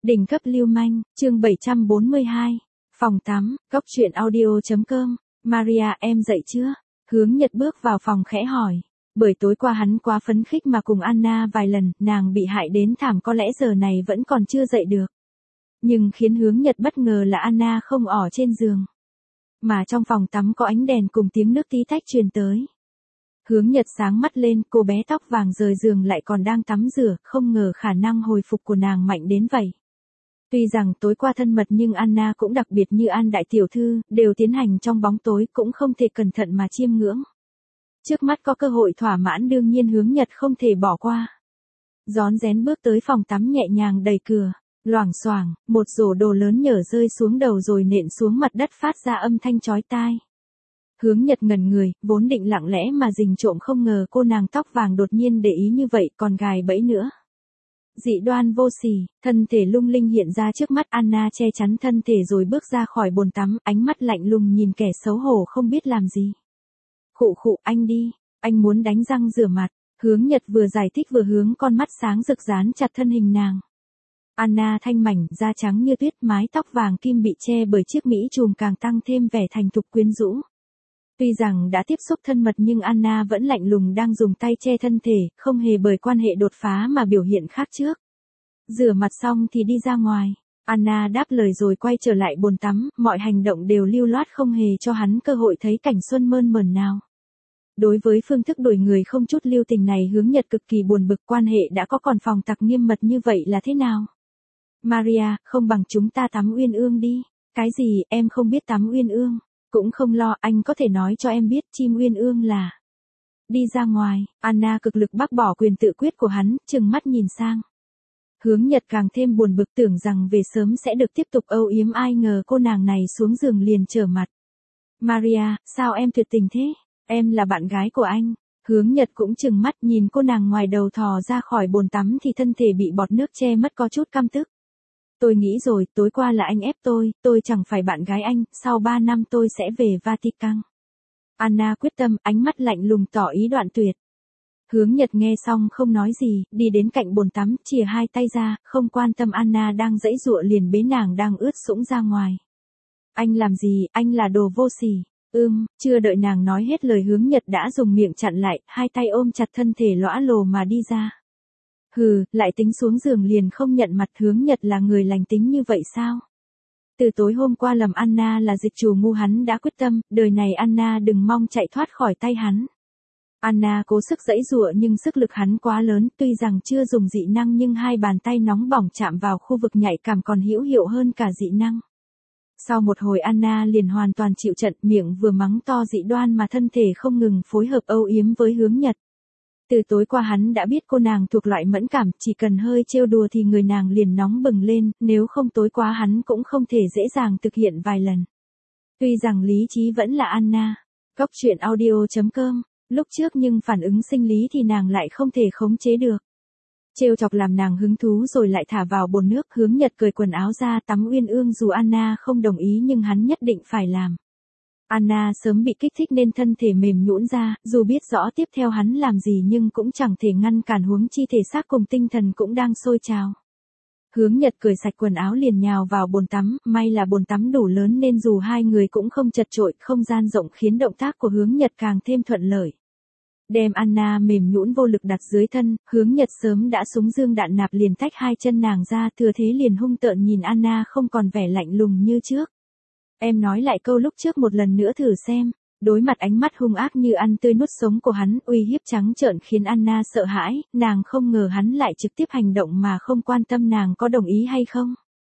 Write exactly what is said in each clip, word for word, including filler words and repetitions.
Đỉnh cấp lưu manh, chương bảy trăm bốn mươi hai. Phòng tắm, cốc truyện audio.com. Maria, em dậy chưa? Hướng Nhật bước vào phòng khẽ hỏi. Bởi tối qua hắn quá phấn khích mà cùng Anna vài lần, nàng bị hại đến thảm, có lẽ giờ này vẫn còn chưa dậy được. Nhưng khiến Hướng Nhật bất ngờ là Anna không ở trên giường. Mà trong phòng tắm có ánh đèn cùng tiếng nước tí tách truyền tới. Hướng Nhật sáng mắt lên, cô bé tóc vàng rời giường lại còn đang tắm rửa, không ngờ khả năng hồi phục của nàng mạnh đến vậy. Tuy rằng tối qua thân mật nhưng Anna cũng đặc biệt như An đại tiểu thư, đều tiến hành trong bóng tối, cũng không thể cẩn thận mà chiêm ngưỡng. Trước mắt có cơ hội thỏa mãn, đương nhiên Hướng Nhật không thể bỏ qua. Rón rén bước tới phòng tắm, nhẹ nhàng đẩy cửa, loảng xoảng, một rổ đồ lớn nhở rơi xuống đầu rồi nện xuống mặt đất phát ra âm thanh chói tai. Hướng Nhật ngẩn người, vốn định lặng lẽ mà rình trộm, không ngờ cô nàng tóc vàng đột nhiên để ý như vậy, còn gài bẫy nữa. Dị đoan vô sỉ, thân thể lung linh hiện ra trước mắt. Anna che chắn thân thể rồi bước ra khỏi bồn tắm, ánh mắt lạnh lùng nhìn kẻ xấu hổ không biết làm gì. Khụ khụ, anh đi, anh muốn đánh răng rửa mặt. Hướng Nhật vừa giải thích vừa hướng con mắt sáng rực dán chặt thân hình nàng. Anna thanh mảnh, da trắng như tuyết, mái tóc vàng kim bị che bởi chiếc mỹ chùm càng tăng thêm vẻ thành thục quyến rũ. Tuy rằng đã tiếp xúc thân mật nhưng Anna vẫn lạnh lùng, đang dùng tay che thân thể, không hề bởi quan hệ đột phá mà biểu hiện khác trước. Rửa mặt xong thì đi ra ngoài. Anna đáp lời rồi quay trở lại bồn tắm, mọi hành động đều lưu loát, không hề cho hắn cơ hội thấy cảnh xuân mơn mởn nào. Đối với phương thức đổi người không chút lưu tình này, Hướng Nhật cực kỳ buồn bực, quan hệ đã có còn phòng tặc nghiêm mật như vậy là thế nào? Maria, không bằng chúng ta tắm uyên ương đi. Cái gì, em không biết tắm uyên ương. Cũng không lo, anh có thể nói cho em biết chim uyên ương là. Đi ra ngoài. Anna cực lực bác bỏ quyền tự quyết của hắn, trừng mắt nhìn sang. Hướng Nhật càng thêm buồn bực, tưởng rằng về sớm sẽ được tiếp tục âu yếm, ai ngờ cô nàng này xuống giường liền trở mặt. Maria, sao em tuyệt tình thế? Em là bạn gái của anh. Hướng Nhật cũng trừng mắt nhìn cô nàng ngoài đầu thò ra khỏi bồn tắm thì thân thể bị bọt nước che mất, có chút căm tức. Tôi nghĩ rồi, tối qua là anh ép tôi, tôi chẳng phải bạn gái anh, sau ba năm tôi sẽ về Vatican. Anna quyết tâm, ánh mắt lạnh lùng tỏ ý đoạn tuyệt. Hướng Nhật nghe xong không nói gì, đi đến cạnh bồn tắm, chìa hai tay ra, không quan tâm Anna đang giãy giụa, liền bế nàng đang ướt sũng ra ngoài. Anh làm gì, anh là đồ vô sỉ. Ưm, chưa đợi nàng nói hết lời, Hướng Nhật đã dùng miệng chặn lại, hai tay ôm chặt thân thể lõa lồ mà đi ra. Hừ, lại tính xuống giường liền không nhận mặt. Hướng Nhật là người lành tính như vậy sao? Từ tối hôm qua lầm Anna là dịch chủ ngu, hắn đã quyết tâm, đời này Anna đừng mong chạy thoát khỏi tay hắn. Anna cố sức giãy giụa nhưng sức lực hắn quá lớn, tuy rằng chưa dùng dị năng nhưng hai bàn tay nóng bỏng chạm vào khu vực nhạy cảm còn hữu hiệu hơn cả dị năng. Sau một hồi Anna liền hoàn toàn chịu trận, miệng vừa mắng to dị đoan mà thân thể không ngừng phối hợp âu yếm với Hướng Nhật. Từ tối qua hắn đã biết cô nàng thuộc loại mẫn cảm, chỉ cần hơi trêu đùa thì người nàng liền nóng bừng lên, nếu không tối qua hắn cũng không thể dễ dàng thực hiện vài lần. Tuy rằng lý trí vẫn là Anna. Cốc truyện audio.com. Lúc trước nhưng phản ứng sinh lý thì nàng lại không thể khống chế được. Trêu chọc làm nàng hứng thú rồi lại thả vào bồn nước. Hướng Nhật cởi quần áo ra tắm uyên ương, dù Anna không đồng ý nhưng hắn nhất định phải làm. Anna sớm bị kích thích nên thân thể mềm nhũn ra, dù biết rõ tiếp theo hắn làm gì nhưng cũng chẳng thể ngăn cản, huống chi thể xác cùng tinh thần cũng đang sôi trào. Hướng Nhật cởi sạch quần áo liền nhào vào bồn tắm, may là bồn tắm đủ lớn nên dù hai người cũng không chật chội, không gian rộng khiến động tác của Hướng Nhật càng thêm thuận lợi. Đem Anna mềm nhũn vô lực đặt dưới thân, Hướng Nhật sớm đã súng dương đạn nạp, liền tách hai chân nàng ra, thừa thế liền hung tợn nhìn Anna, không còn vẻ lạnh lùng như trước. Em nói lại câu lúc trước một lần nữa thử xem. Đối mặt ánh mắt hung ác như ăn tươi nuốt sống của hắn, uy hiếp trắng trợn khiến Anna sợ hãi, nàng không ngờ hắn lại trực tiếp hành động mà không quan tâm nàng có đồng ý hay không.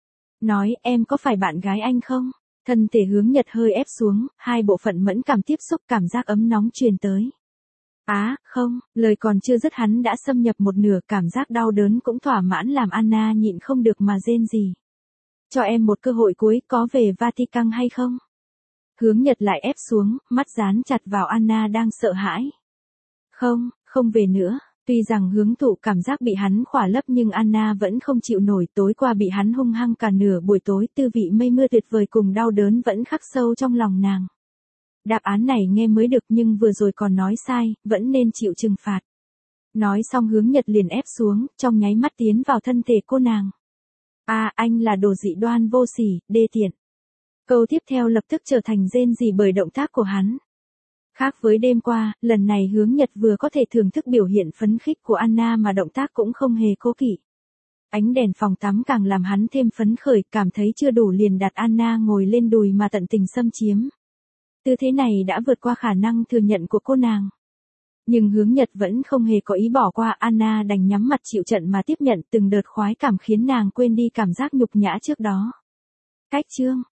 Nói, em có phải bạn gái anh không? Thân thể Hướng Nhật hơi ép xuống, hai bộ phận mẫn cảm tiếp xúc, cảm giác ấm nóng truyền tới. Á, à, không, lời còn chưa dứt hắn đã xâm nhập một nửa, cảm giác đau đớn cũng thỏa mãn làm Anna nhịn không được mà rên rỉ. Cho em một cơ hội cuối, có về Vatican hay không? Hướng Nhật lại ép xuống, mắt dán chặt vào Anna đang sợ hãi. Không, không về nữa. Tuy rằng hướng thụ cảm giác bị hắn khỏa lấp nhưng Anna vẫn không chịu nổi, tối qua bị hắn hung hăng cả nửa buổi tối, tư vị mây mưa tuyệt vời cùng đau đớn vẫn khắc sâu trong lòng nàng. Đáp án này nghe mới được nhưng vừa rồi còn nói sai, vẫn nên chịu trừng phạt. Nói xong Hướng Nhật liền ép xuống, trong nháy mắt tiến vào thân thể cô nàng. À, anh là đồ dị đoan vô sỉ, đê tiện. Câu tiếp theo lập tức trở thành rên rỉ bởi động tác của hắn. Khác với đêm qua, lần này Hướng Nhật vừa có thể thưởng thức biểu hiện phấn khích của Anna mà động tác cũng không hề cố kỵ. Ánh đèn phòng tắm càng làm hắn thêm phấn khởi, cảm thấy chưa đủ liền đặt Anna ngồi lên đùi mà tận tình xâm chiếm. Tư thế này đã vượt qua khả năng thừa nhận của cô nàng. Nhưng Hướng Nhật vẫn không hề có ý bỏ qua, Anna đành nhắm mặt chịu trận mà tiếp nhận từng đợt khoái cảm khiến nàng quên đi cảm giác nhục nhã trước đó. Cách chương